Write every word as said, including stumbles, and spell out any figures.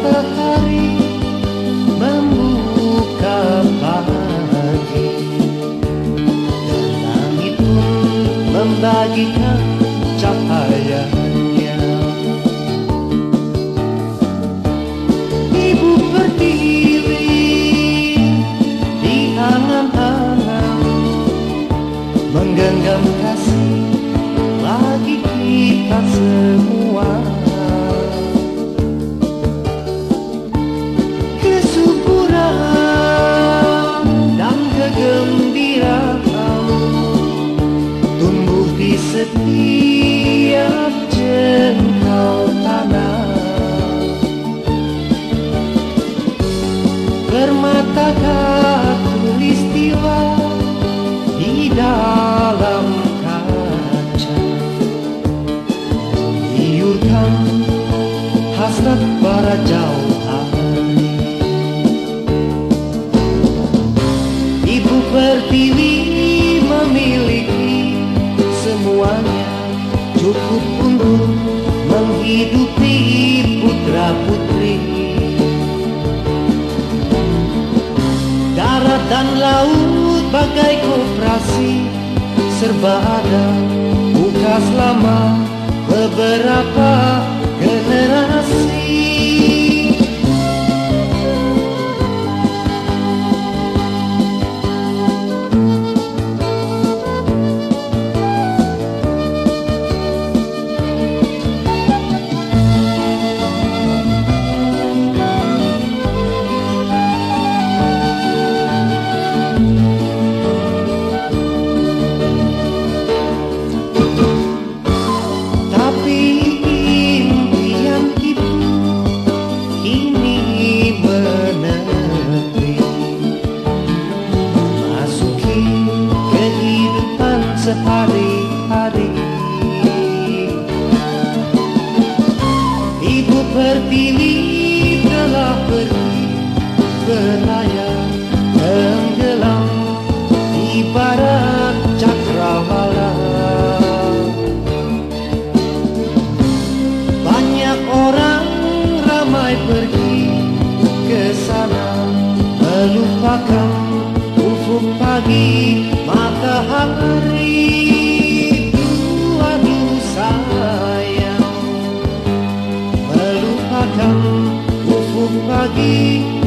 matahari membuka pagi, dan langit pun membagikan cahayanya. Ibu Pertiwi di angan-angan menggenggam kasih bagi kita semua. Kesuburan dan kegembiraan tumbuh di setiap jengkal tanah. Permata khatulistiwa di dalam kaca liurkan hasrat para jauh hari. Ibu Pertiwi memiliki semuanya, cukup untuk menghidupi putra putri. Darat dan laut bagai koperasi serba ada, buka selama beberapa generasi. Sehari-hari Ibu Pertiwi telah pergi berlayar tenggelam di barat cakrawala. Banyak orang ramai pergi ke sana, melupakan ufuk pagi matahari. Aduh sayang, melupakan ufuk pagi